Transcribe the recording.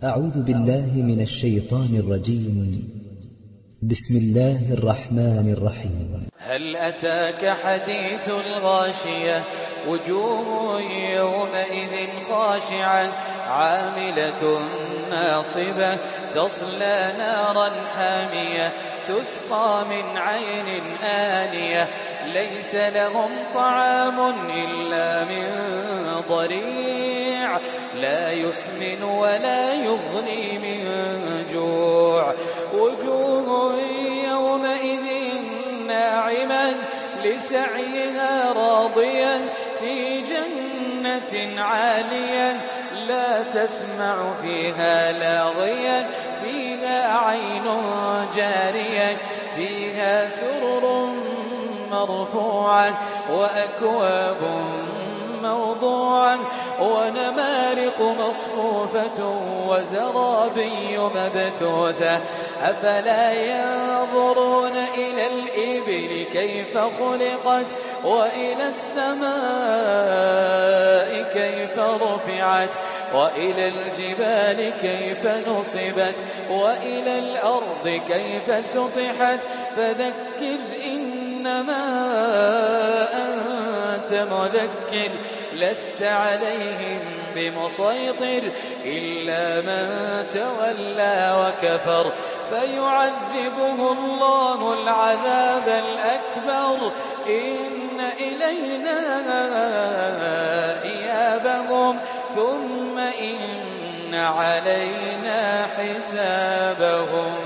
أعوذ بالله من الشيطان الرجيم. بسم الله الرحمن الرحيم. هل أتاك حديث الغاشية وجوه يومئذ خاشعة عاملة ناصبة تصلى نارا حامية تسقى من عين آنية ليس لهم طعام إلا من ضريع لا يسمن ولا يغني من جوع وجوه يومئذ ناعمة لسعيها راضية في جنة عالية لا تسمع فيها لاغية فيها عين جارية فيها سرر مرفوعة وأكواب موضوعة ونمارق مصفوفة وزرابي مبثوثة أفلا ينظرون إلى الإبل كيف خلقت وإلى السماء كيف رفعت وإلى الجبال كيف نصبت وإلى الأرض كيف سطحت فذكر إنما أنت مذكر لست عليهم بمسيطر إلا من تولى وكفر فيعذبه الله العذاب الأكبر إن إلينا إيابهم ثم إن علينا حسابهم.